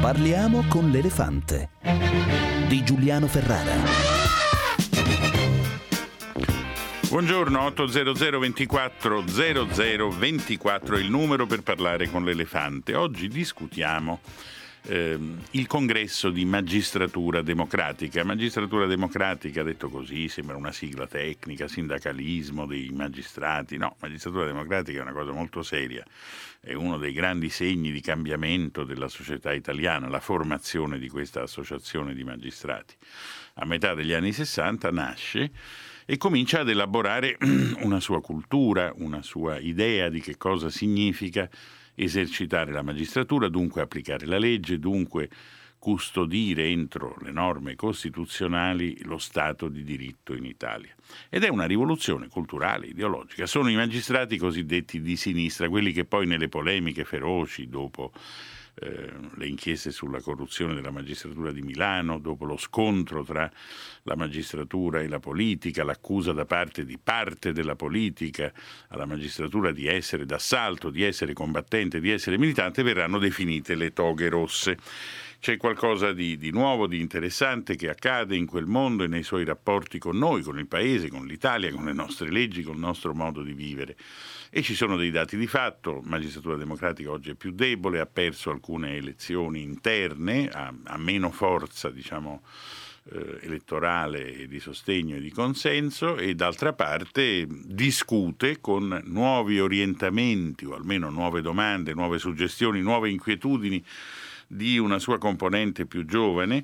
Parliamo con l'elefante di Giuliano Ferrara. Buongiorno, 800 24 0024 è il numero per parlare con l'elefante. Oggi discutiamo il congresso di Magistratura Democratica. Magistratura Democratica, detto così, sembra una sigla tecnica, sindacalismo dei magistrati. No, Magistratura Democratica è una cosa molto seria, è uno dei grandi segni di cambiamento della società italiana, la formazione di questa associazione di magistrati. A metà degli anni 60 nasce e comincia ad elaborare una sua cultura, una sua idea di che cosa significa esercitare la magistratura, dunque applicare la legge, dunque custodire entro le norme costituzionali lo Stato di diritto in Italia. Ed è una rivoluzione culturale, ideologica. Sono i magistrati cosiddetti di sinistra, quelli che poi nelle polemiche feroci dopo le inchieste sulla corruzione della magistratura di Milano, dopo lo scontro tra la magistratura e la politica, l'accusa da parte della politica alla magistratura di essere d'assalto, di essere combattente, di essere militante, verranno definite le toghe rosse. C'è qualcosa di nuovo, di interessante che accade in quel mondo e nei suoi rapporti con noi, con il Paese, con l'Italia, con le nostre leggi, con il nostro modo di vivere. E ci sono dei dati di fatto. Magistratura Democratica oggi è più debole, ha perso alcune elezioni interne, ha meno forza, elettorale e di sostegno e di consenso, e d'altra parte discute con nuovi orientamenti o almeno nuove domande, nuove suggestioni, nuove inquietudini di una sua componente più giovane,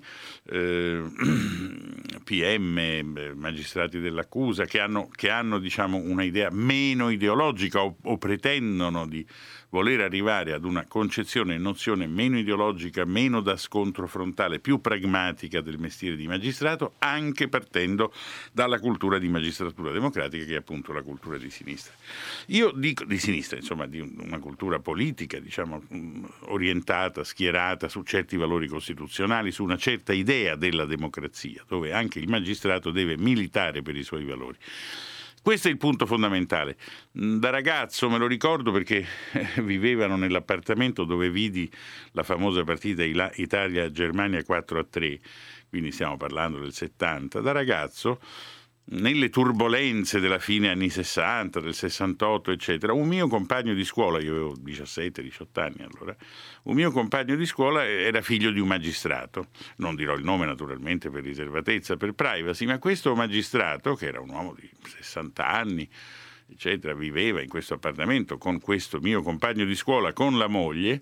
PM, magistrati dell'accusa, che hanno una idea meno ideologica o pretendono di voler arrivare ad una concezione e nozione meno ideologica, meno da scontro frontale, più pragmatica del mestiere di magistrato, anche partendo dalla cultura di magistratura democratica, che è appunto la cultura di sinistra. Io dico di sinistra, di una cultura politica, orientata, schierata su certi valori costituzionali, su una certa idea della democrazia, dove anche il magistrato deve militare per i suoi valori. Questo è il punto fondamentale. Da ragazzo me lo ricordo perché vivevano nell'appartamento dove vidi la famosa partita Italia-Germania 4-3, quindi stiamo parlando del 70. Da ragazzo, nelle turbolenze della fine anni 60, del 68, eccetera, un mio compagno di scuola, io avevo 17-18 anni allora, un mio compagno di scuola era figlio di un magistrato, non dirò il nome naturalmente per riservatezza, per privacy, ma questo magistrato, che era un uomo di 60 anni, eccetera, viveva in questo appartamento con questo mio compagno di scuola, con la moglie,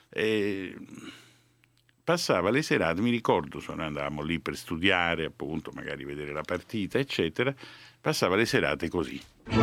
passava le serate, mi ricordo, andavamo lì per studiare, appunto, magari vedere la partita, eccetera, passava le serate così.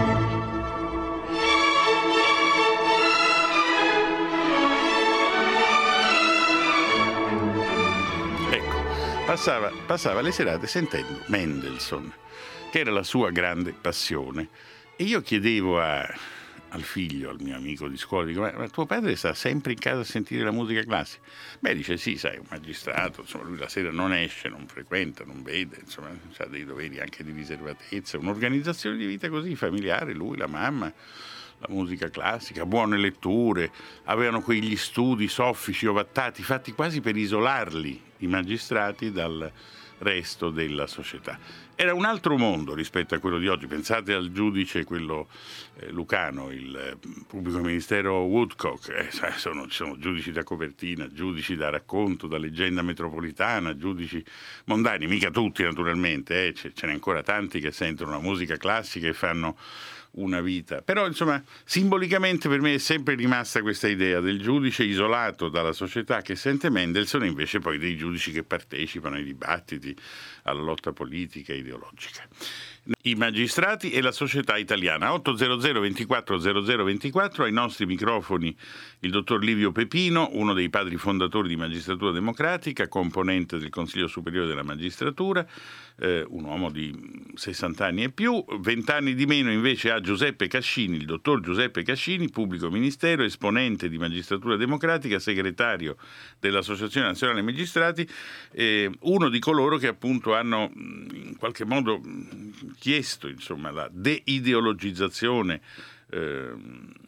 Ecco, passava le serate sentendo Mendelssohn, che era la sua grande passione. E io chiedevo al figlio, al mio amico di scuola, dico, ma tuo padre sta sempre in casa a sentire la musica classica? Beh, dice, sì, sai, un magistrato, lui la sera non esce, non frequenta, non vede, ha dei doveri anche di riservatezza, un'organizzazione di vita così familiare, lui, la mamma, la musica classica, buone letture, avevano quegli studi soffici, ovattati, fatti quasi per isolarli, i magistrati, dal resto della società. Era un altro mondo rispetto a quello di oggi. Pensate al giudice, quello lucano, il pubblico ministero Woodcock, sono giudici da copertina, giudici da racconto, da leggenda metropolitana, giudici mondani, mica tutti naturalmente, ce n'è ancora tanti che sentono la musica classica e fanno una vita. Però simbolicamente per me è sempre rimasta questa idea del giudice isolato dalla società che sente Mendelssohn, e invece poi dei giudici che partecipano ai dibattiti, alla lotta politica e ideologica. I magistrati e la società italiana. 800 24 0024, ai nostri microfoni il dottor Livio Pepino, uno dei padri fondatori di Magistratura Democratica, componente del Consiglio Superiore della Magistratura, un uomo di 60 anni e più. 20 anni di meno invece ha Giuseppe Cascini, il dottor Giuseppe Cascini, pubblico ministero, esponente di Magistratura Democratica, segretario dell'Associazione Nazionale Magistrati, uno di coloro che appunto hanno in qualche modo chiesto la deideologizzazione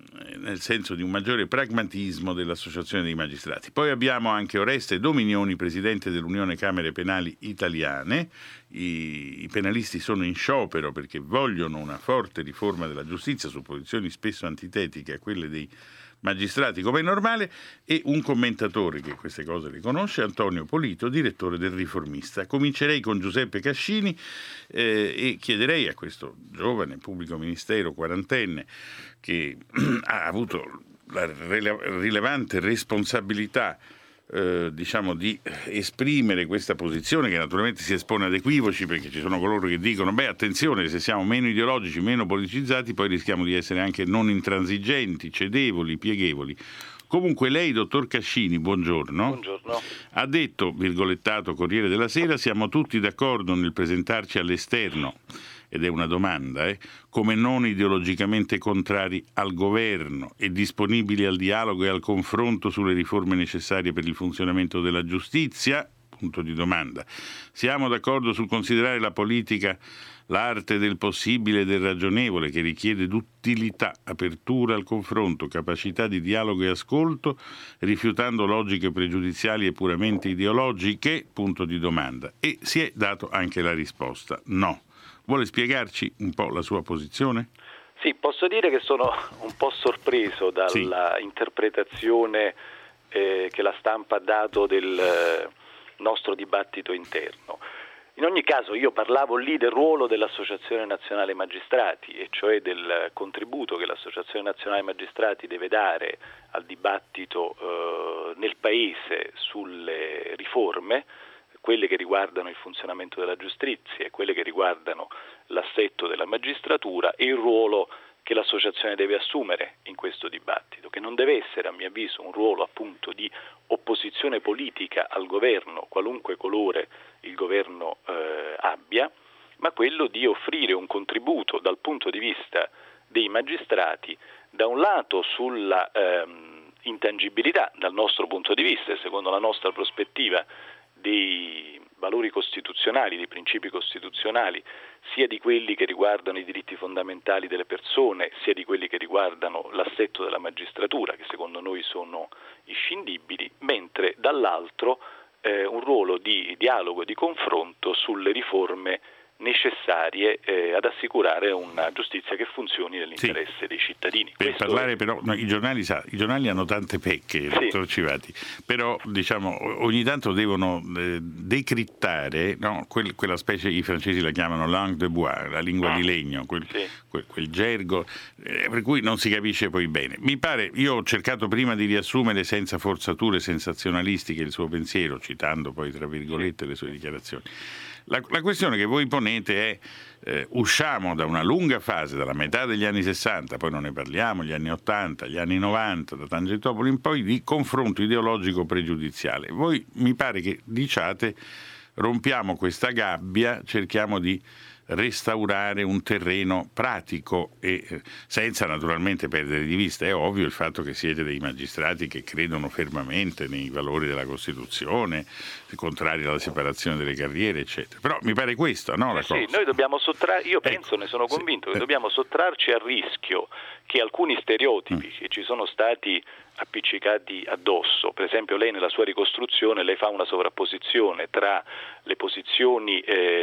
nel senso di un maggiore pragmatismo dell'Associazione dei Magistrati. Poi abbiamo anche Oreste Dominioni, presidente dell'Unione Camere Penali Italiane. I penalisti sono in sciopero perché vogliono una forte riforma della giustizia su posizioni spesso antitetiche a quelle dei magistrati, come è normale, e un commentatore che queste cose le conosce, Antonio Polito, direttore del Riformista. Comincerei con Giuseppe Cascini e chiederei a questo giovane pubblico ministero quarantenne che ha avuto la rilevante responsabilità di esprimere questa posizione, che naturalmente si espone ad equivoci, perché ci sono coloro che dicono attenzione, se siamo meno ideologici, meno politicizzati, poi rischiamo di essere anche non intransigenti, cedevoli, pieghevoli. Comunque lei, dottor Cascini, buongiorno. Buongiorno. Ha detto, virgolettato Corriere della Sera, siamo tutti d'accordo nel presentarci all'esterno, ed è una domanda, come non ideologicamente contrari al governo e disponibili al dialogo e al confronto sulle riforme necessarie per il funzionamento della giustizia? Punto di domanda. Siamo d'accordo sul considerare la politica l'arte del possibile e del ragionevole, che richiede d'utilità, apertura al confronto, capacità di dialogo e ascolto, rifiutando logiche pregiudiziali e puramente ideologiche? Punto di domanda. E si è dato anche la risposta: no. Vuole spiegarci un po' la sua posizione? Sì, posso dire che sono un po' sorpreso dalla interpretazione che la stampa ha dato del nostro dibattito interno. In ogni caso io parlavo lì del ruolo dell'Associazione Nazionale Magistrati, e cioè del contributo che l'Associazione Nazionale Magistrati deve dare al dibattito nel Paese sulle riforme, quelle che riguardano il funzionamento della giustizia e quelle che riguardano l'assetto della magistratura, e il ruolo che l'associazione deve assumere in questo dibattito, che non deve essere, a mio avviso, un ruolo appunto di opposizione politica al governo, qualunque colore il governo abbia, ma quello di offrire un contributo dal punto di vista dei magistrati, da un lato sulla intangibilità, dal nostro punto di vista e secondo la nostra prospettiva, dei valori costituzionali, dei principi costituzionali, sia di quelli che riguardano i diritti fondamentali delle persone, sia di quelli che riguardano l'assetto della magistratura, che secondo noi sono inscindibili, mentre dall'altro un ruolo di dialogo e di confronto sulle riforme necessarie ad assicurare una giustizia che funzioni nell'interesse dei cittadini. Per parlare però, i giornali hanno tante pecche, dottor Civati, però ogni tanto devono decrittare quella specie, i francesi la chiamano langue de bois, la lingua di legno, quel gergo per cui non si capisce poi bene. Mi pare, io ho cercato prima di riassumere senza forzature sensazionalistiche il suo pensiero, citando poi tra virgolette le sue dichiarazioni. La questione che voi ponete è usciamo da una lunga fase, dalla metà degli anni 60, poi non ne parliamo, gli anni 80, gli anni 90, da Tangentopoli in poi, di confronto ideologico pregiudiziale. Voi mi pare che diciate rompiamo questa gabbia, cerchiamo di restaurare un terreno pratico e senza naturalmente perdere di vista, è ovvio, il fatto che siete dei magistrati che credono fermamente nei valori della Costituzione, contrari alla separazione delle carriere, eccetera. Però mi pare questo, no? La cosa. Sì, noi dobbiamo io penso, ne sono convinto, che dobbiamo sottrarci al rischio che alcuni stereotipi che ci sono stati appiccicati addosso, per esempio lei nella sua ricostruzione lei fa una sovrapposizione tra le posizioni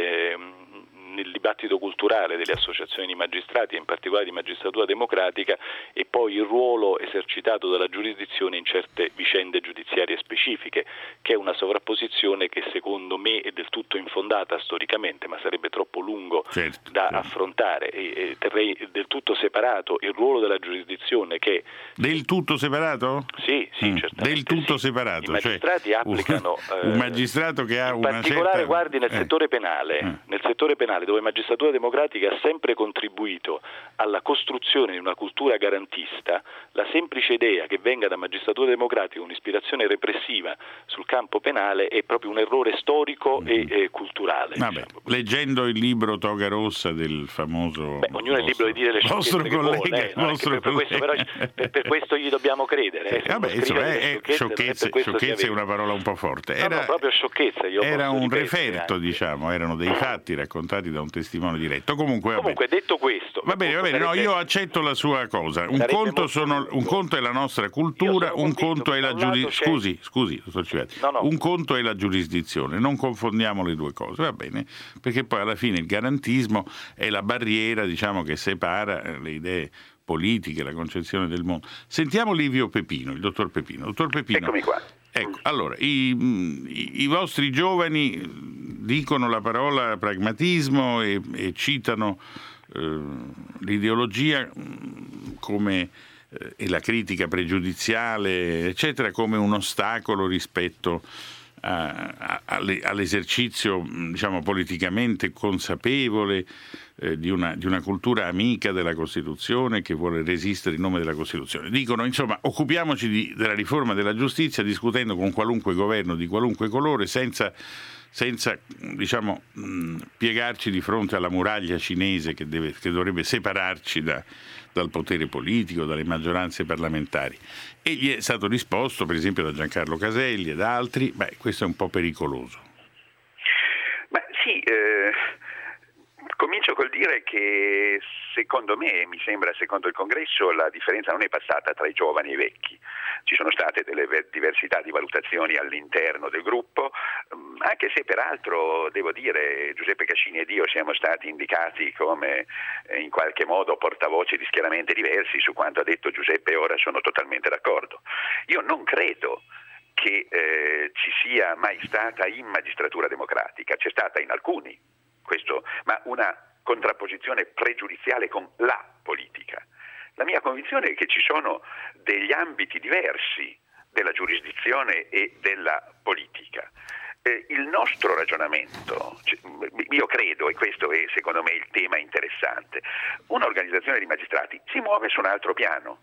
nel dibattito culturale delle associazioni di magistrati e in particolare di magistratura democratica e poi il ruolo esercitato dalla giurisdizione in certe vicende giudiziarie specifiche, che è una sovrapposizione che secondo me è del tutto infondata storicamente, ma sarebbe troppo lungo da affrontare, e terrei del tutto separato il ruolo della giurisdizione che... Del tutto separato? Sì, certamente. Del tutto separato. I magistrati applicano... un magistrato che ha una certa... In particolare, guardi, nel settore penale, dove Magistratura Democratica ha sempre contribuito alla costruzione di una cultura garantista, la semplice idea che venga da Magistratura Democratica un'ispirazione repressiva sul campo penale è proprio un errore storico e culturale. Vabbè, leggendo il libro Toga Rossa del famoso... ognuno è libero di dire le scelte che vuole, per questo gli dobbiamo credere. sciocchezza è una parola un po' forte. No, proprio sciocchezza. Era un referto, diciamo, erano dei fatti raccontati da un testimone diretto. Comunque detto questo... Va bene, no, io accetto la sua cosa. Un conto è la nostra cultura, un conto è la giurisdizione. Scusi, dottor Civati. Un conto è la giurisdizione, non confondiamo le due cose, va bene? Perché poi alla fine il garantismo è la barriera, diciamo, che separa le idee politiche, la concezione del mondo. Sentiamo Livio Pepino, il dottor Pepino. Dottor Pepino, eccomi qua. Ecco, allora, i vostri giovani dicono la parola pragmatismo e citano l'ideologia come e la critica pregiudiziale, eccetera, come un ostacolo rispetto all'esercizio, diciamo, politicamente consapevole di una cultura amica della Costituzione che vuole resistere in nome della Costituzione. Dicono, insomma, occupiamoci della riforma della giustizia discutendo con qualunque governo di qualunque colore, senza diciamo, piegarci di fronte alla muraglia cinese che dovrebbe separarci dal potere politico, dalle maggioranze parlamentari. E gli è stato risposto, per esempio, da Giancarlo Caselli e da altri, questo è un po' pericoloso. Comincio col dire che secondo me, mi sembra secondo il Congresso, la differenza non è passata tra i giovani e i vecchi. Ci sono state delle diversità di valutazioni all'interno del gruppo, anche se peraltro, devo dire, Giuseppe Cascini ed io siamo stati indicati come in qualche modo portavoce di schieramenti diversi. Su quanto ha detto Giuseppe ora sono totalmente d'accordo. Io non credo che ci sia mai stata in magistratura democratica, c'è stata in alcuni, ma una contrapposizione pregiudiziale con la politica. La mia convinzione è che ci sono degli ambiti diversi della giurisdizione e della politica. Il nostro ragionamento, io credo, e questo è secondo me il tema interessante, un'organizzazione di magistrati si muove su un altro piano.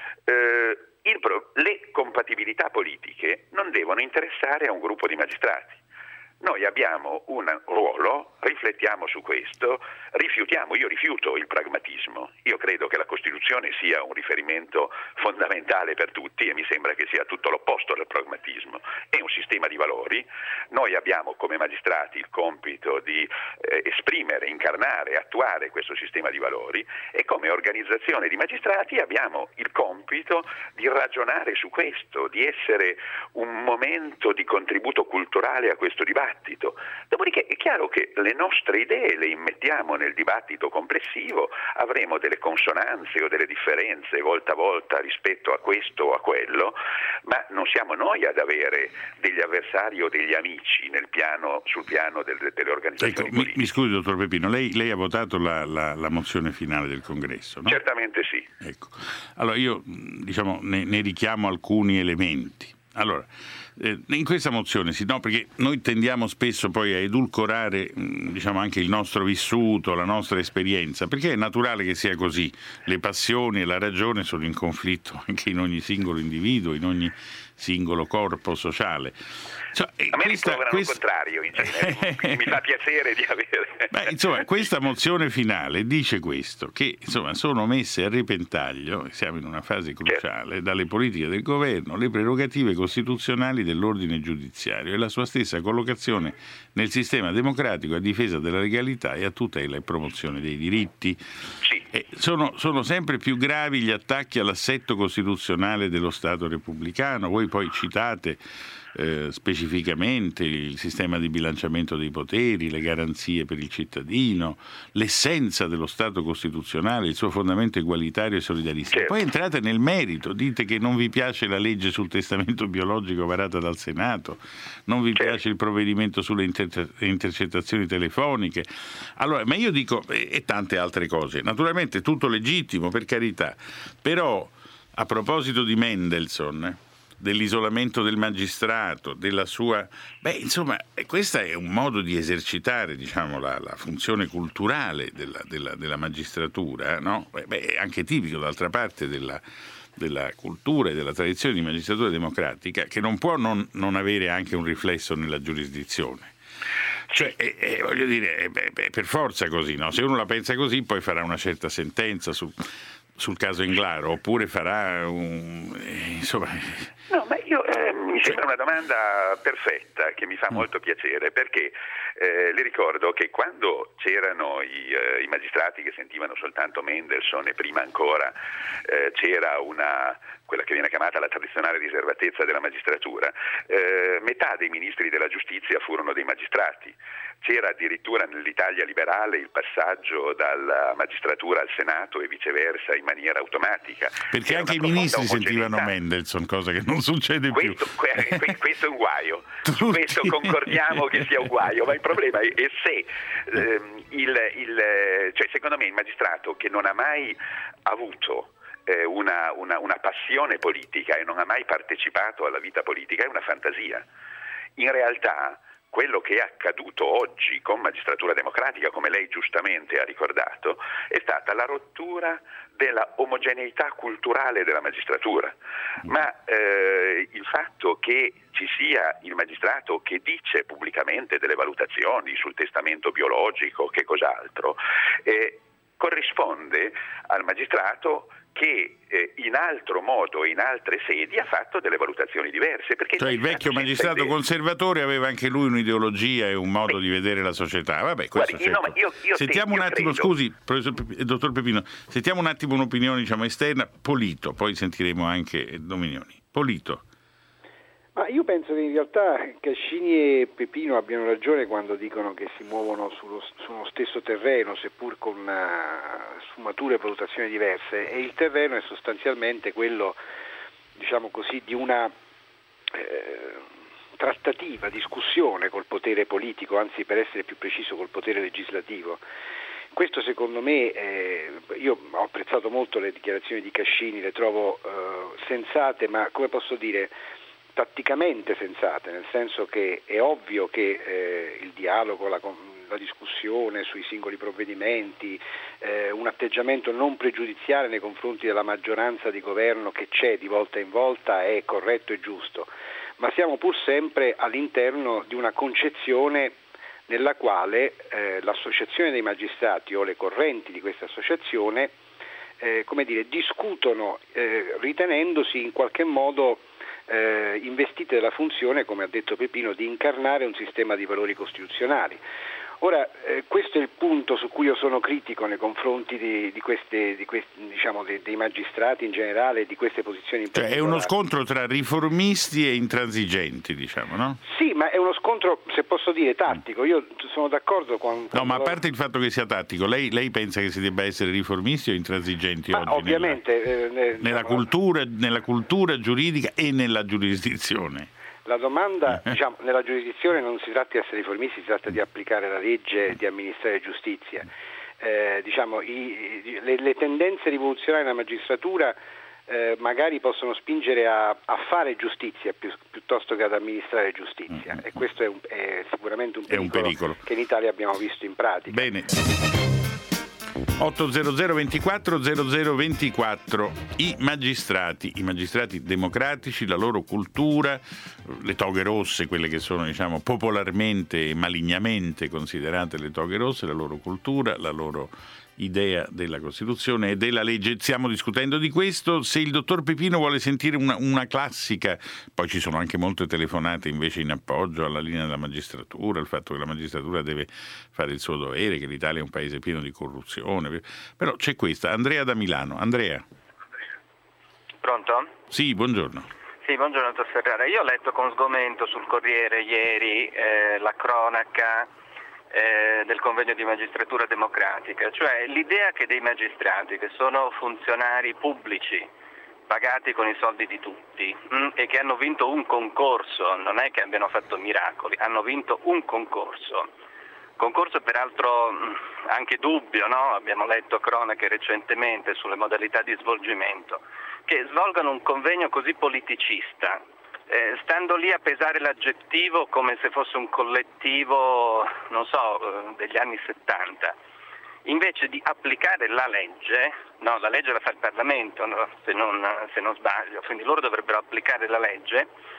Le compatibilità politiche non devono interessare a un gruppo di magistrati. Noi abbiamo un ruolo, riflettiamo su questo, io rifiuto il pragmatismo, io credo che la Costituzione sia un riferimento fondamentale per tutti e mi sembra che sia tutto l'opposto del pragmatismo, è un sistema di valori, noi abbiamo come magistrati il compito di esprimere, incarnare, attuare questo sistema di valori e come organizzazione di magistrati abbiamo il compito di ragionare su questo, di essere un momento di contributo culturale a questo dibattito. Dopodiché è chiaro che le nostre idee le immettiamo nel dibattito complessivo, avremo delle consonanze o delle differenze volta a volta rispetto a questo o a quello, ma non siamo noi ad avere degli avversari o degli amici sul piano delle organizzazioni politiche. Mi scusi, dottor Pepino, lei ha votato la mozione finale del Congresso, no? Certamente sì. Ecco. Allora io ne richiamo alcuni elementi. Allora, in questa mozione perché noi tendiamo spesso poi a edulcorare anche il nostro vissuto, la nostra esperienza, perché è naturale che sia così. Le passioni e la ragione sono in conflitto anche in ogni singolo individuo, in ogni singolo corpo sociale. A me ritrovano il contrario in genere, mi fa piacere di avere. Questa mozione finale dice questo, che sono messe a repentaglio, siamo in una fase cruciale, dalle politiche del governo, le prerogative costituzionali dell'ordine giudiziario e la sua stessa collocazione nel sistema democratico a difesa della legalità e a tutela e promozione dei diritti. Sono sempre più gravi gli attacchi all'assetto costituzionale dello Stato repubblicano. Voi poi citate specificamente il sistema di bilanciamento dei poteri, le garanzie per il cittadino, l'essenza dello Stato costituzionale, il suo fondamento egualitario e solidarista. Poi entrate nel merito, dite che non vi piace la legge sul testamento biologico varata dal Senato, non vi piace il provvedimento sulle intercettazioni telefoniche. Allora, ma io dico, e tante altre cose, naturalmente tutto legittimo, per carità, però a proposito di Mendelssohn, dell'isolamento del magistrato, della sua... questo è un modo di esercitare, la funzione culturale della magistratura, no? È anche tipico, d'altra parte, della cultura e della tradizione di magistratura democratica, che non può non avere anche un riflesso nella giurisdizione. Voglio dire, per forza così, no? Se uno la pensa così, poi farà una certa sentenza sul caso Englaro, oppure farà insomma... No, ma mi sembra una domanda perfetta che mi fa molto piacere, perché le ricordo che quando c'erano i magistrati che sentivano soltanto Mendelssohn e prima ancora c'era quella che viene chiamata la tradizionale riservatezza della magistratura, metà dei ministri della giustizia furono dei magistrati. C'era addirittura nell'Italia liberale il passaggio dalla magistratura al Senato e viceversa in maniera automatica. Perché anche i ministri sentivano Mendelssohn, cosa che non succede più. Questo è un guaio. Su questo concordiamo che sia un guaio, ma il problema è se cioè secondo me il magistrato che non ha mai avuto una passione politica e non ha mai partecipato alla vita politica è una fantasia. In realtà quello che è accaduto oggi con Magistratura Democratica, come lei giustamente ha ricordato, è stata la rottura della omogeneità culturale della magistratura. Ma il fatto che ci sia il magistrato che dice pubblicamente delle valutazioni sul testamento biologico, che cos'altro, corrisponde al magistrato che in altro modo, in altre sedi, ha fatto delle valutazioni diverse. Perché cioè il vecchio magistrato conservatore aveva anche lui un'ideologia e un modo di vedere la società. Vabbè, questo guardi, certo. Sentiamo un attimo, credo... scusi, dottor Pepino, sentiamo un attimo un'opinione esterna. Polito, poi sentiremo anche Dominioni. Polito. Ma io penso che in realtà Cascini e Pepino abbiano ragione quando dicono che si muovono sullo stesso terreno, seppur con sfumature e valutazioni diverse, e il terreno è sostanzialmente quello, diciamo così, di una trattativa, discussione col potere politico, anzi per essere più preciso col potere legislativo. Questo secondo me, io ho apprezzato molto le dichiarazioni di Cascini, le trovo sensate, ma come posso dire, tatticamente sensate, nel senso che è ovvio che il dialogo, la discussione sui singoli provvedimenti, un atteggiamento non pregiudiziale nei confronti della maggioranza di governo che c'è di volta in volta è corretto e giusto, ma siamo pur sempre all'interno di una concezione nella quale l'associazione dei magistrati o le correnti di questa associazione discutono ritenendosi in qualche modo investite della funzione, come ha detto Pepino, di incarnare un sistema di valori costituzionali. Ora, questo è il punto su cui io sono critico nei confronti dei magistrati in generale e di queste posizioni in particolare. Cioè è uno scontro tra riformisti e intransigenti, diciamo, no? Sì, ma è uno scontro, se posso dire, tattico. Io sono d'accordo con... No, ma a parte il fatto che sia tattico, lei pensa che si debba essere riformisti o intransigenti oggi? Ovviamente. Nella cultura giuridica e nella giuridislazione. La domanda, nella giurisdizione non si tratta di essere riformisti, si tratta di applicare la legge, di amministrare giustizia. Le tendenze rivoluzionarie nella magistratura magari possono spingere a fare giustizia piuttosto che ad amministrare giustizia, e questo è sicuramente un pericolo che in Italia abbiamo visto in pratica. Bene. 800 24 0024. I magistrati democratici, la loro cultura, le toghe rosse, quelle che sono popolarmente e malignamente considerate le toghe rosse, la loro cultura, la loro idea della Costituzione e della legge. Stiamo discutendo di questo. Se il dottor Pepino vuole sentire una classica, poi ci sono anche molte telefonate invece in appoggio alla linea della magistratura, il fatto che la magistratura deve fare il suo dovere, che l'Italia è un paese pieno di corruzione, però c'è questa. Andrea da Milano. Andrea. Pronto? Sì, buongiorno. Sì, buongiorno dottor Ferrara. Io ho letto con sgomento sul Corriere ieri la cronaca del convegno di magistratura democratica, cioè l'idea che dei magistrati, che sono funzionari pubblici pagati con i soldi di tutti e che hanno vinto un concorso, non è che abbiano fatto miracoli, hanno vinto un concorso peraltro anche dubbio, no? Abbiamo letto cronache recentemente sulle modalità di svolgimento, che svolgano un convegno così politicista, stando lì a pesare l'aggettivo come se fosse un collettivo, degli anni 70, invece di applicare la legge, no, la legge la fa il Parlamento, no, se non sbaglio, quindi loro dovrebbero applicare la legge,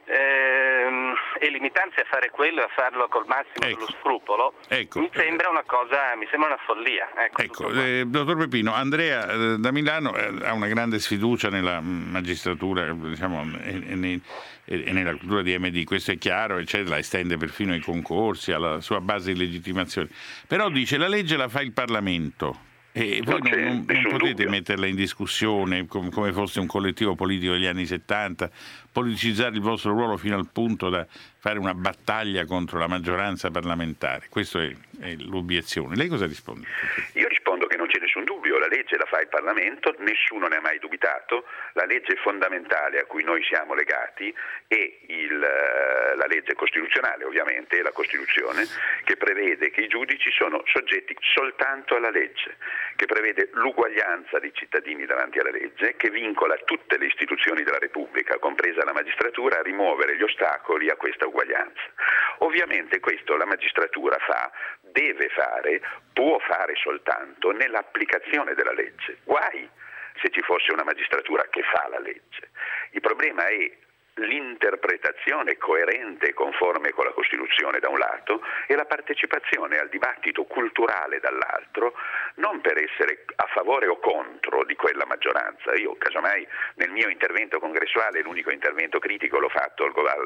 e limitarsi a fare quello e a farlo col massimo dello scrupolo, mi sembra una follia. Dottor Peppino, Andrea da Milano ha una grande sfiducia nella magistratura, diciamo, e nella cultura di MD, questo è chiaro, e la estende perfino ai concorsi, alla sua base di legittimazione. Però dice la legge la fa il Parlamento. E voi non potete metterla in discussione come fosse un collettivo politico degli anni 70, politicizzare il vostro ruolo fino al punto da fare una battaglia contro la maggioranza parlamentare. Questa è l'obiezione. Lei cosa risponde? Io rispondo che non c'è nessun dubbio, la legge la fa il Parlamento, nessuno ne ha mai dubitato, la legge fondamentale a cui noi siamo legati è la legge costituzionale, ovviamente, è la Costituzione, che prevede che i giudici sono soggetti soltanto alla legge, che prevede l'uguaglianza dei cittadini davanti alla legge, che vincola tutte le istituzioni della Repubblica, compresa la magistratura, a rimuovere gli ostacoli a questa uguaglianza. Ovviamente questo la magistratura deve fare, può fare soltanto nell'applicazione della legge. Guai se ci fosse una magistratura che fa la legge. Il problema è l'interpretazione coerente e conforme con la Costituzione da un lato e la partecipazione al dibattito culturale dall'altro, non per essere a favore o contro di quella maggioranza. Io casomai nel mio intervento congressuale, l'unico intervento critico l'ho fatto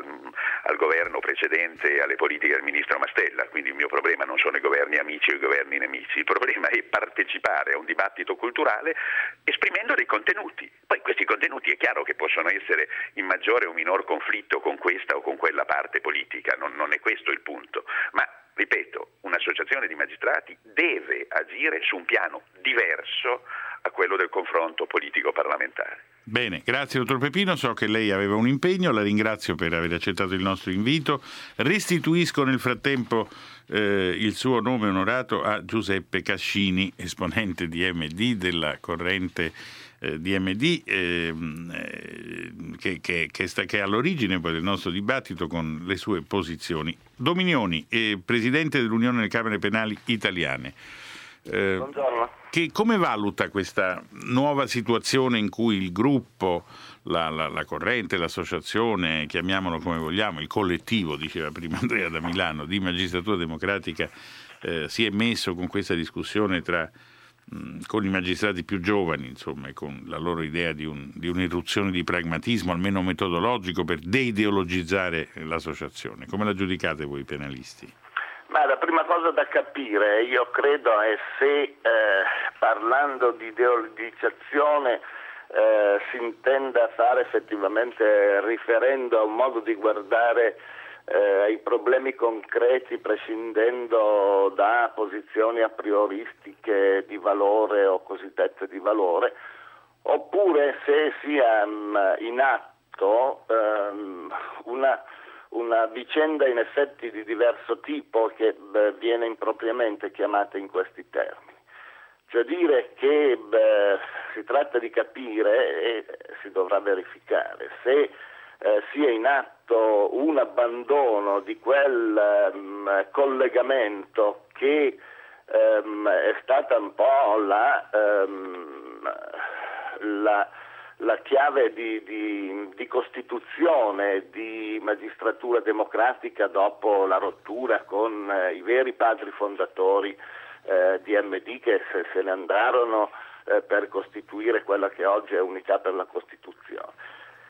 al governo precedente e alle politiche del ministro Mastella, quindi il mio problema non sono i governi amici o i governi nemici, il problema è partecipare a un dibattito culturale esprimendo dei contenuti. Poi questi contenuti è chiaro che possono essere in maggiore o minor conflitto con questa o con quella parte politica, non è questo il punto, ma ripeto, un'associazione di magistrati deve agire su un piano diverso a quello del confronto politico-parlamentare. Bene, grazie dottor Peppino, so che lei aveva un impegno, la ringrazio per aver accettato il nostro invito, restituisco nel frattempo il suo nome onorato a Giuseppe Cascini, esponente di MD, della corrente di MD, che è all'origine poi del nostro dibattito con le sue posizioni. Dominioni, presidente dell'Unione delle Camere Penali Italiane. Buongiorno. Come valuta questa nuova situazione in cui il gruppo, la corrente, l'associazione, chiamiamolo come vogliamo, il collettivo, diceva prima Andrea da Milano, di Magistratura Democratica si è messo con questa discussione con i magistrati più giovani, insomma, e con la loro idea di un'irruzione di pragmatismo, almeno metodologico, per deideologizzare l'associazione? Come la giudicate voi penalisti? Ma la prima cosa da capire, io credo, è se parlando di ideologizzazione si intenda fare effettivamente riferendo a un modo di guardare ai problemi concreti, prescindendo da posizioni a prioristiche di valore o cosiddette di valore, oppure se sia in atto una vicenda in effetti di diverso tipo che viene impropriamente chiamata in questi termini. Cioè dire che si tratta di capire, e si dovrà verificare, se sia in atto un abbandono di quel collegamento che è stata un po' la chiave di costituzione di magistratura democratica dopo la rottura con i veri padri fondatori di MD, che se ne andarono per costituire quella che oggi è Unità per la Costituzione.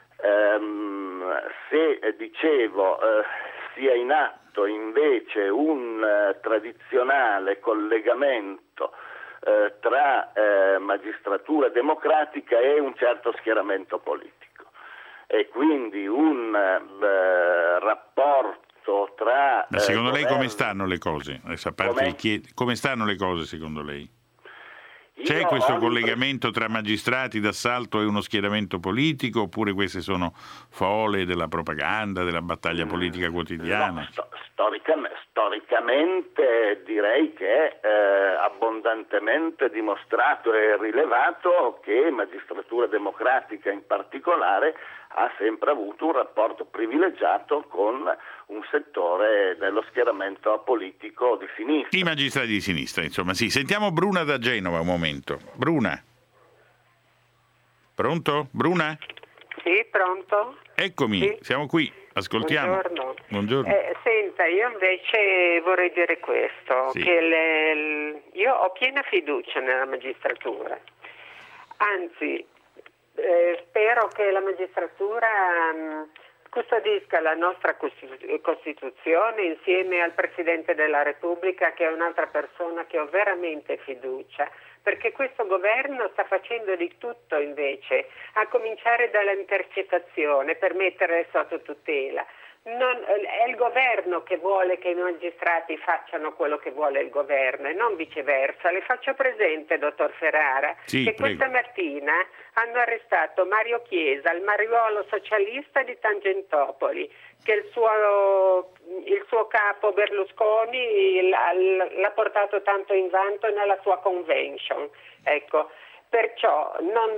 Se dicevo sia in atto invece un tradizionale collegamento tra magistratura democratica e un certo schieramento politico, e quindi un rapporto tra... Ma secondo lei come stanno le cose? Come stanno le cose secondo lei? C'è questo collegamento tra magistrati d'assalto e uno schieramento politico, oppure queste sono fole della propaganda, della battaglia politica quotidiana? No, storicamente direi che è abbondantemente dimostrato e rilevato che magistratura democratica in particolare ha sempre avuto un rapporto privilegiato con un settore dello schieramento politico di sinistra. I magistrati di sinistra, insomma, sì. Sentiamo Bruna da Genova un momento. Bruna? Pronto? Bruna? Sì, pronto? Eccomi, sì. Siamo qui. Ascoltiamo. Buongiorno. Senta, io invece vorrei dire questo, Sì. che io ho piena fiducia nella magistratura, anzi spero che la magistratura custodisca la nostra Costituzione insieme al Presidente della Repubblica, che è un'altra persona che ho veramente fiducia, perché questo governo sta facendo di tutto invece, a cominciare dalla intercettazione per mettere sotto tutela. È il governo che vuole che i magistrati facciano quello che vuole il governo e non viceversa. Le faccio presente, dottor Ferrara, che questa mattina hanno arrestato Mario Chiesa, il mariuolo socialista di Tangentopoli, che il suo capo Berlusconi l'ha portato tanto in vanto nella sua convention. Ecco. Perciò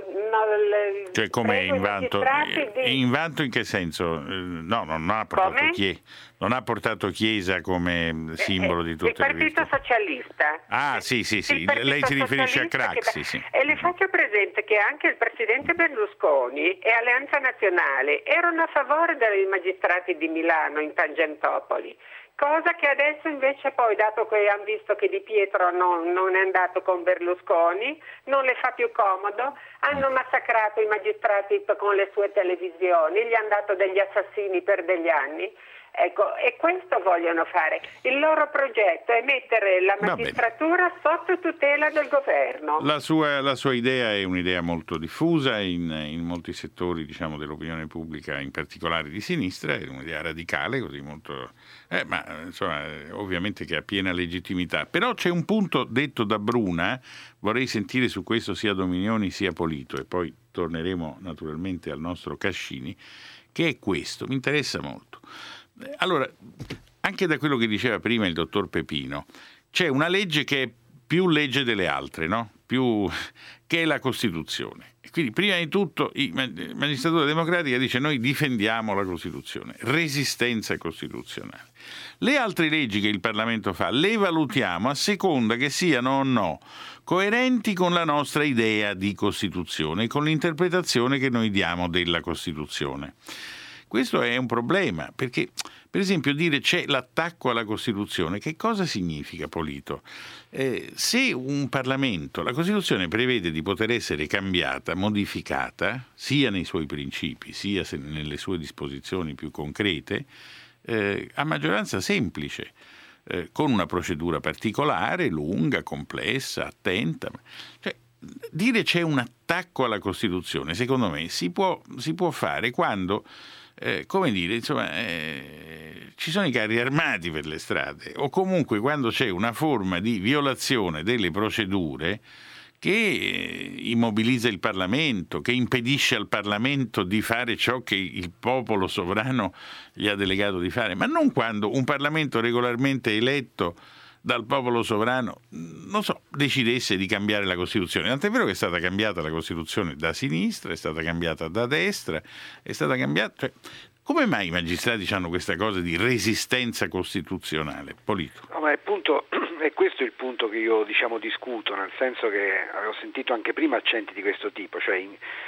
cioè come in vanto? In vanto in che senso? No, non ha portato Chiesa come simbolo di tutte le il Partito Socialista. Ah, sì. Lei si riferisce a Craxi, sì. E le faccio presente che anche il presidente Berlusconi e Alleanza Nazionale erano a favore dei magistrati di Milano in Tangentopoli. Cosa che adesso invece poi, dato che hanno visto che Di Pietro non è andato con Berlusconi, non le fa più comodo, hanno massacrato i magistrati con le sue televisioni, gli hanno dato degli assassini per degli anni. Ecco, e questo vogliono fare. Il loro progetto è mettere la magistratura sotto tutela del governo. La sua idea è un'idea molto diffusa in molti settori, diciamo, dell'opinione pubblica, in particolare di sinistra, è un'idea radicale, così molto... ma insomma, ovviamente che ha piena legittimità. Però c'è un punto detto da Bruna, vorrei sentire su questo sia Dominioni sia Polito, e poi torneremo naturalmente al nostro Cascini, che è questo, mi interessa molto. Allora, anche da quello che diceva prima il dottor Pepino, c'è una legge che è più legge delle altre, no? Che è la Costituzione. E quindi, prima di tutto, la magistratura democratica dice: noi difendiamo la Costituzione, resistenza costituzionale. Le altre leggi che il Parlamento fa le valutiamo a seconda che siano o no coerenti con la nostra idea di Costituzione e con l'interpretazione che noi diamo della Costituzione. Questo è un problema, perché, per esempio, dire c'è l'attacco alla Costituzione, che cosa significa, Polito? Se un Parlamento, la Costituzione prevede di poter essere cambiata, modificata, sia nei suoi principi, sia nelle sue disposizioni più concrete, a maggioranza semplice, con una procedura particolare, lunga, complessa, attenta. Cioè, dire c'è un attacco alla Costituzione, secondo me, si può fare quando... come dire, insomma, ci sono i carri armati per le strade, o comunque quando c'è una forma di violazione delle procedure che immobilizza il Parlamento, che impedisce al Parlamento di fare ciò che il popolo sovrano gli ha delegato di fare, ma non quando un Parlamento regolarmente eletto dal popolo sovrano, non so, decidesse di cambiare la Costituzione. Tant'è vero che è stata cambiata la Costituzione da sinistra, è stata cambiata da destra, è stata cambiata... Cioè, come mai i magistrati hanno questa cosa di resistenza costituzionale? Polito. No, ma appunto è questo il punto che io discuto, nel senso che avevo sentito anche prima accenti di questo tipo, cioè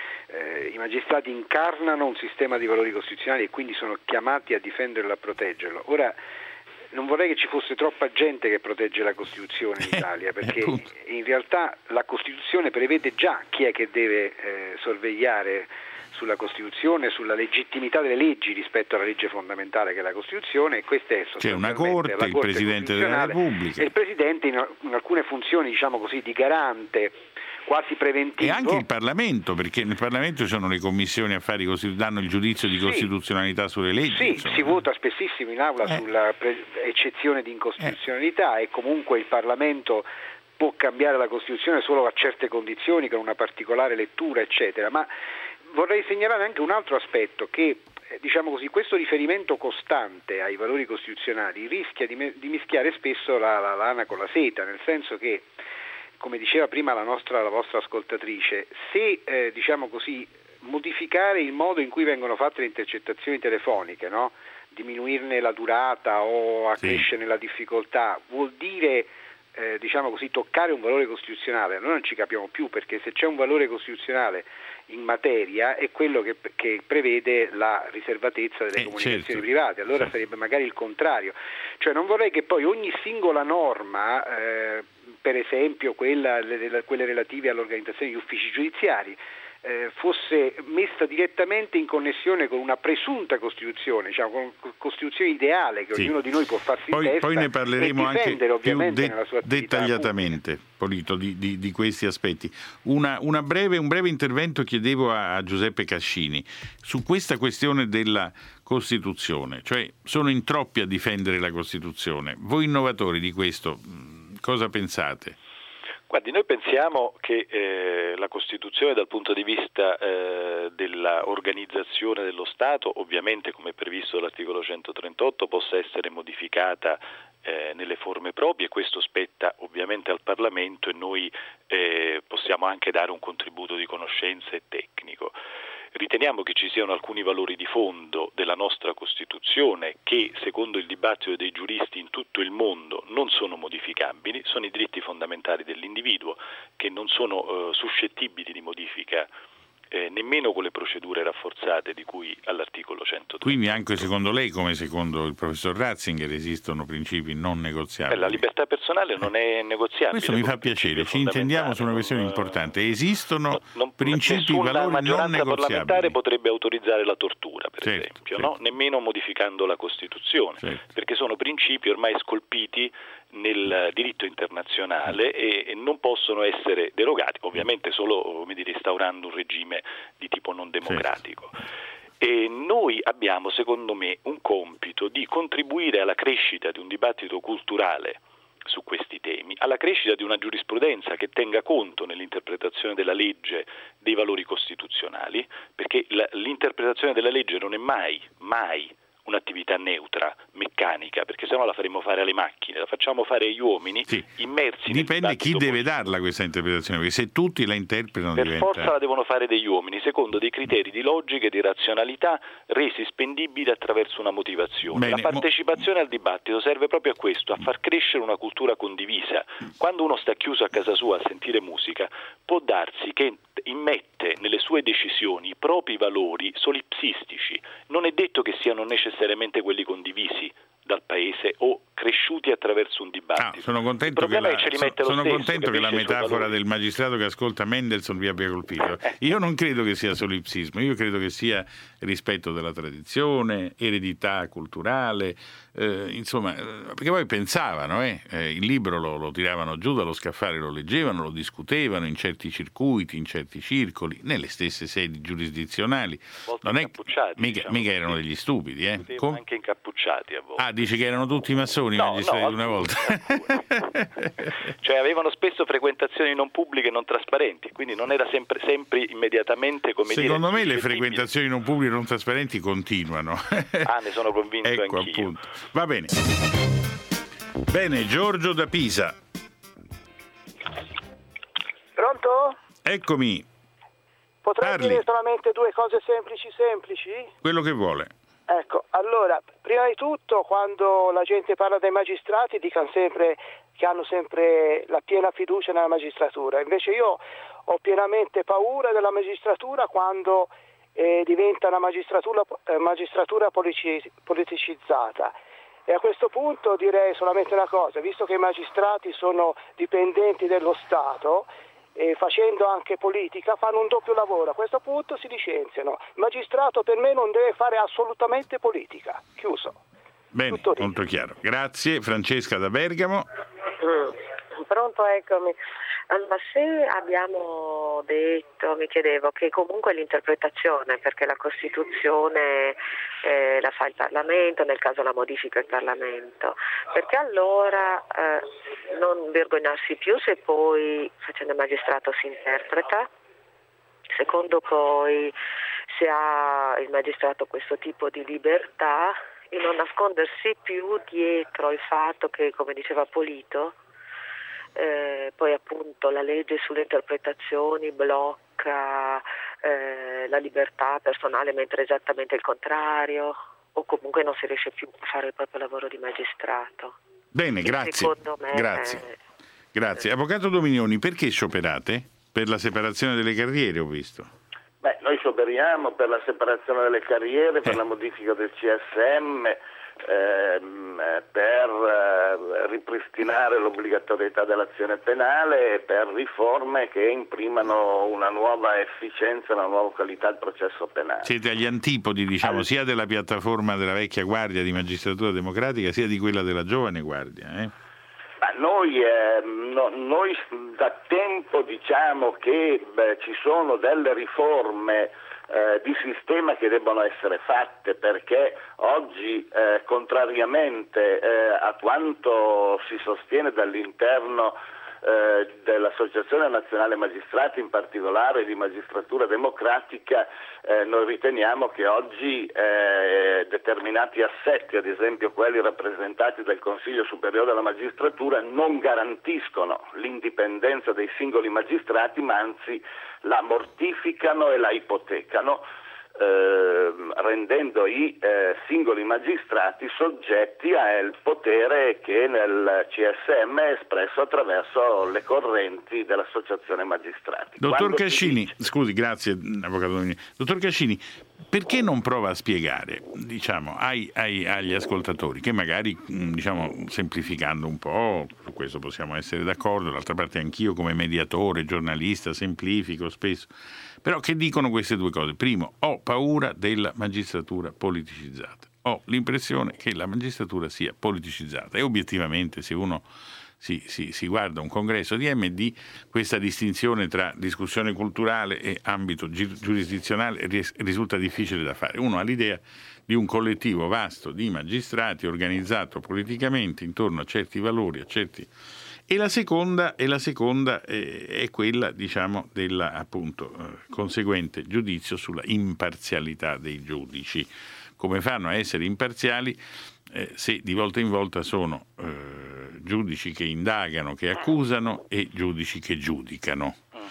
i magistrati incarnano un sistema di valori costituzionali e quindi sono chiamati a difenderlo e a proteggerlo. Ora, non vorrei che ci fosse troppa gente che protegge la Costituzione in Italia, perché in realtà la Costituzione prevede già chi è che deve sorvegliare sulla Costituzione, sulla legittimità delle leggi rispetto alla legge fondamentale che è la Costituzione, e questa è sostanzialmente c'è una Corte, il Presidente della Repubblica. E il Presidente in alcune funzioni, di garante, quasi preventivo. E anche il Parlamento, perché nel Parlamento ci sono le commissioni affari costituzionali, danno il giudizio di costituzionalità sulle leggi. Sì, insomma. Si vota spessissimo in aula sulla eccezione di incostituzionalità e comunque il Parlamento può cambiare la Costituzione solo a certe condizioni, con una particolare lettura, eccetera. Ma vorrei segnalare anche un altro aspetto, che questo riferimento costante ai valori costituzionali rischia di mischiare spesso la lana con la seta, nel senso che, come diceva prima la vostra ascoltatrice, se modificare il modo in cui vengono fatte le intercettazioni telefoniche, no? Diminuirne la durata o accrescerne la difficoltà, vuol dire toccare un valore costituzionale. Noi non ci capiamo più, perché se c'è un valore costituzionale in materia è quello che prevede la riservatezza delle comunicazioni private. Allora sarebbe magari il contrario. Cioè non vorrei che poi ogni singola norma, per esempio quelle relative all'organizzazione di uffici giudiziari, fosse messa direttamente in connessione con una presunta Costituzione, diciamo, con una Costituzione ideale che ognuno di noi può farsi in testa. Poi ne parleremo anche più nella sua dettagliatamente, Polito, di questi aspetti. Un breve intervento chiedevo a Giuseppe Cascini su questa questione della Costituzione, cioè sono in troppi a difendere la Costituzione. Voi innovatori di questo cosa pensate? Guardi, noi pensiamo che la Costituzione dal punto di vista della organizzazione dello Stato, ovviamente come previsto dall'articolo 138, possa essere modificata nelle forme proprie. Questo spetta ovviamente al Parlamento e noi possiamo anche dare un contributo di conoscenza e tecnico. Riteniamo che ci siano alcuni valori di fondo della nostra Costituzione che, secondo il dibattito dei giuristi in tutto il mondo, non sono modificabili, sono i diritti fondamentali dell'individuo che non sono suscettibili di modifica nemmeno con le procedure rafforzate di cui all'articolo 103. Quindi anche secondo lei, come secondo il professor Ratzinger, esistono principi non negoziabili? La libertà personale non è negoziabile. Questo mi fa piacere, ci intendiamo su una questione importante. Esistono principi, valori non negoziabili. La maggioranza parlamentare potrebbe autorizzare la tortura, per esempio, no? Nemmeno modificando la Costituzione, perché sono principi ormai scolpiti nel diritto internazionale e non possono essere derogati, ovviamente solo instaurando un regime di tipo non democratico. E noi abbiamo, secondo me, un compito di contribuire alla crescita di un dibattito culturale su questi temi, alla crescita di una giurisprudenza che tenga conto nell'interpretazione della legge dei valori costituzionali, perché l'interpretazione della legge non è mai un'attività neutra, meccanica, perché sennò la faremo fare alle macchine, la facciamo fare agli uomini immersi. Dipende chi deve darla questa interpretazione, perché se tutti la interpretano per forza la devono fare degli uomini, secondo dei criteri di logica e di razionalità resi spendibili attraverso una motivazione. La partecipazione al dibattito serve proprio a questo, a far crescere una cultura condivisa. Quando uno sta chiuso a casa sua a sentire musica, può darsi che immette nelle sue decisioni i propri valori solipsistici. Non è detto che siano necessariamente quelli condivisi dal Paese o cresciuti attraverso un dibattito. Sono contento che la metafora del magistrato che ascolta Mendelssohn vi abbia colpito. Io non credo che sia solipsismo, io credo che sia rispetto della tradizione, eredità culturale, perché poi pensavano, il libro lo tiravano giù dallo scaffale, lo leggevano, lo discutevano in certi circuiti, in certi circoli, nelle stesse sedi giurisdizionali. Non è mica erano degli stupidi, anche incappucciati a volte. Dice che erano tutti massoni i magistrati una volta. Cioè avevano spesso frequentazioni non pubbliche e non trasparenti, quindi non era sempre immediatamente Secondo me le frequentazioni non pubbliche e non trasparenti continuano. Ne sono convinto ecco, anch'io. Appunto. Va bene. Bene, Giorgio da Pisa. Pronto? Eccomi. Potrei dire solamente due cose semplici? Quello che vuole. Ecco, allora, prima di tutto, quando la gente parla dei magistrati dicono sempre che hanno sempre la piena fiducia nella magistratura. Invece io ho pienamente paura della magistratura quando diventa una magistratura politicizzata. E a questo punto direi solamente una cosa, visto che i magistrati sono dipendenti dello Stato, facendo anche politica, fanno un doppio lavoro. A questo punto si licenziano. Il magistrato per me non deve fare assolutamente politica. Chiuso. Bene, molto chiaro. Grazie. Francesca da Bergamo. Pronto, eccomi. Allora, se abbiamo detto, mi chiedevo, che comunque l'interpretazione, perché la Costituzione la fa il Parlamento, nel caso la modifica il Parlamento, perché allora non vergognarsi più se poi facendo il magistrato si interpreta? Secondo poi, se ha il magistrato questo tipo di libertà e non nascondersi più dietro il fatto che, come diceva Polito, poi appunto la legge sulle interpretazioni blocca la libertà personale, mentre è esattamente il contrario, o comunque non si riesce più a fare il proprio lavoro di magistrato. Bene, grazie. Secondo me Grazie. Avvocato Dominioni, perché scioperate? Per la separazione delle carriere, ho visto. Noi ci operiamo per la separazione delle carriere, per la modifica del CSM, per ripristinare l'obbligatorietà dell'azione penale, per riforme che imprimano una nuova efficienza, una nuova qualità al processo penale. Siete agli antipodi, diciamo, sia della piattaforma della vecchia guardia di Magistratura Democratica, sia di quella della giovane guardia, Noi da tempo diciamo che ci sono delle riforme di sistema che debbono essere fatte, perché oggi contrariamente a quanto si sostiene dall'interno dell'Associazione Nazionale Magistrati, in particolare di Magistratura Democratica, noi riteniamo che oggi determinati assetti, ad esempio quelli rappresentati dal Consiglio Superiore della Magistratura, non garantiscono l'indipendenza dei singoli magistrati, ma anzi la mortificano e la ipotecano, rendendo i singoli magistrati soggetti al potere che nel CSM è espresso attraverso le correnti dell'Associazione Magistrati. Dottor Cascini, scusi, grazie Avvocato Dominici. Dottor Cascini, perché non prova a spiegare, diciamo, agli ascoltatori, che magari, diciamo, semplificando un po', su questo possiamo essere d'accordo, d'altra parte anch'io come mediatore, giornalista, semplifico spesso, però che dicono queste due cose? Primo, ho paura della magistratura politicizzata, ho l'impressione che la magistratura sia politicizzata, e obiettivamente se uno si guarda un congresso di MD, questa distinzione tra discussione culturale e ambito giurisdizionale risulta difficile da fare. Uno ha l'idea di un collettivo vasto di magistrati organizzato politicamente intorno a certi valori, a certi... E la seconda è quella, diciamo, della appunto conseguente giudizio sulla imparzialità dei giudici. Come fanno a essere imparziali se di volta in volta sono giudici che indagano, che accusano, e giudici che giudicano?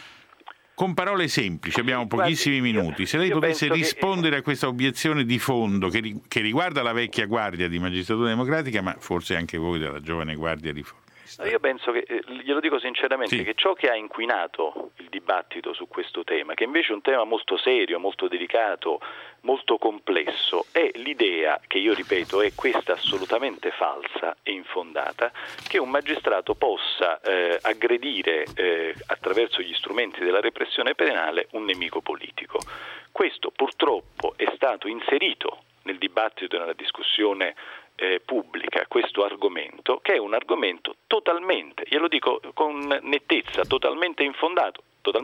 Con parole semplici, abbiamo pochissimi minuti. Se lei potesse rispondere a questa obiezione di fondo che riguarda la vecchia guardia di Magistratura Democratica, ma forse anche voi della giovane guardia riformista. Io penso che, glielo dico sinceramente, che ciò che ha inquinato il dibattito su questo tema, che invece è un tema molto serio, molto delicato, molto complesso, è l'idea, che io ripeto è questa assolutamente falsa e infondata, che un magistrato possa aggredire attraverso gli strumenti della repressione penale un nemico politico. Questo purtroppo è stato inserito nel dibattito e nella discussione pubblica, questo argomento, che è un argomento totalmente, glielo dico con nettezza, totalmente infondato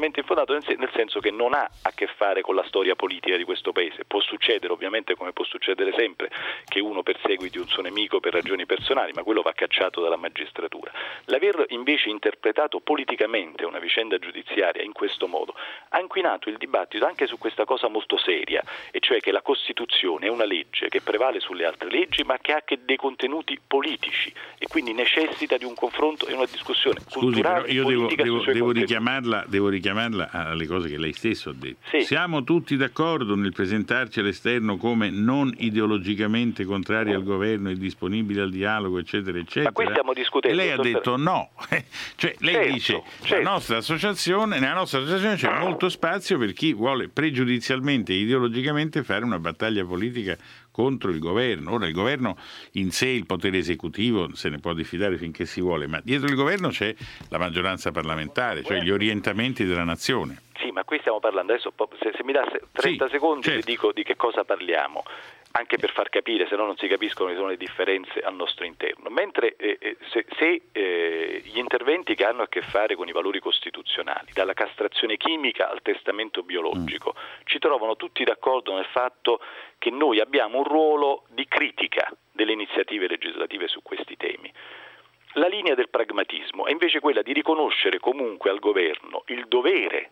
nel senso che non ha a che fare con la storia politica di questo paese. Può succedere, ovviamente, come può succedere sempre, che uno perseguiti un suo nemico per ragioni personali, ma quello va cacciato dalla magistratura. L'aver invece interpretato politicamente una vicenda giudiziaria in questo modo ha inquinato il dibattito anche su questa cosa molto seria, e cioè che la Costituzione è una legge che prevale sulle altre leggi, ma che ha anche dei contenuti politici e quindi necessita di un confronto e una discussione culturale e politica sui suoi contenuti. Devo richiamarla alle cose che lei stesso ha detto. Sì. Siamo tutti d'accordo nel presentarci all'esterno come non ideologicamente contrari al governo e disponibili al dialogo, eccetera, eccetera. Ma qui stiamo discutendo. E lei ha detto no. Cioè lei dice nella nostra associazione c'è molto spazio per chi vuole pregiudizialmente e ideologicamente fare una battaglia politica contro il governo. Ora il governo in sé, il potere esecutivo, se ne può diffidare finché si vuole, ma dietro il governo c'è la maggioranza parlamentare, cioè gli orientamenti della nazione. Sì, ma qui stiamo parlando adesso, se mi dà 30 secondi certo. Vi dico di che cosa parliamo, anche per far capire, se no non si capiscono che sono le differenze al nostro interno. Mentre se gli interventi che hanno a che fare con i valori costituzionali, dalla castrazione chimica al testamento biologico, ci trovano tutti d'accordo nel fatto che noi abbiamo un ruolo di critica delle iniziative legislative su questi temi. La linea del pragmatismo è invece quella di riconoscere comunque al governo il dovere,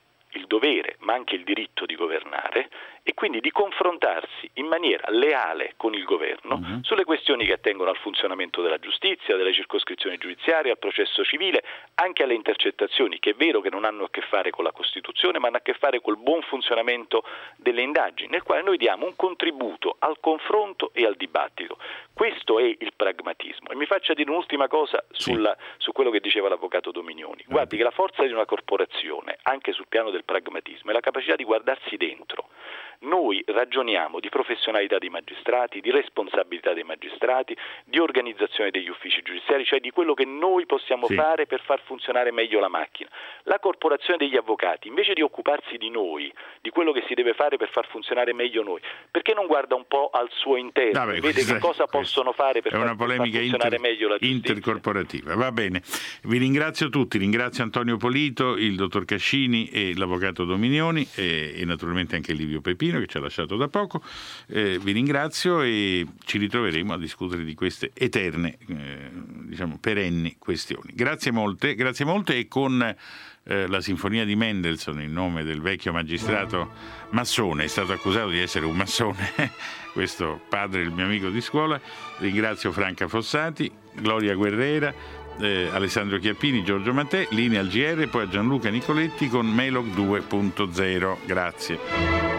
ma anche il diritto di governare, e quindi di confrontarsi in maniera leale con il governo sulle questioni che attengono al funzionamento della giustizia, delle circoscrizioni giudiziarie, al processo civile, anche alle intercettazioni, che è vero che non hanno a che fare con la Costituzione, ma hanno a che fare col buon funzionamento delle indagini, nel quale noi diamo un contributo al confronto e al dibattito. Questo è il pragmatismo. E mi faccia dire un'ultima cosa su quello che diceva l'avvocato Dominioni. Guardi che la forza di una corporazione, anche sul piano del del pragmatismo, è la capacità di guardarsi dentro. Noi ragioniamo di professionalità dei magistrati, di responsabilità dei magistrati, di organizzazione degli uffici giudiziari, cioè di quello che noi possiamo fare per far funzionare meglio la macchina. La corporazione degli avvocati, invece di occuparsi di noi, di quello che si deve fare per far funzionare meglio noi, perché non guarda un po' al suo interno, vede che cosa possono fare per far funzionare meglio la giustizia? Intercorporativa. Va bene, vi ringrazio tutti, ringrazio Antonio Polito, il dottor Cascini e l'avvocato Dominioni e naturalmente anche Livio Pepino che ci ha lasciato da poco. Vi ringrazio e ci ritroveremo a discutere di queste eterne, perenni questioni. Grazie molte e con la sinfonia di Mendelssohn in nome del vecchio magistrato massone, è stato accusato di essere un massone questo padre, il mio amico di scuola. Ringrazio Franca Fossati, Gloria Guerrera, Alessandro Chiappini, Giorgio Mattè, linea al GR, poi a Gianluca Nicoletti con Melog 2.0. Grazie.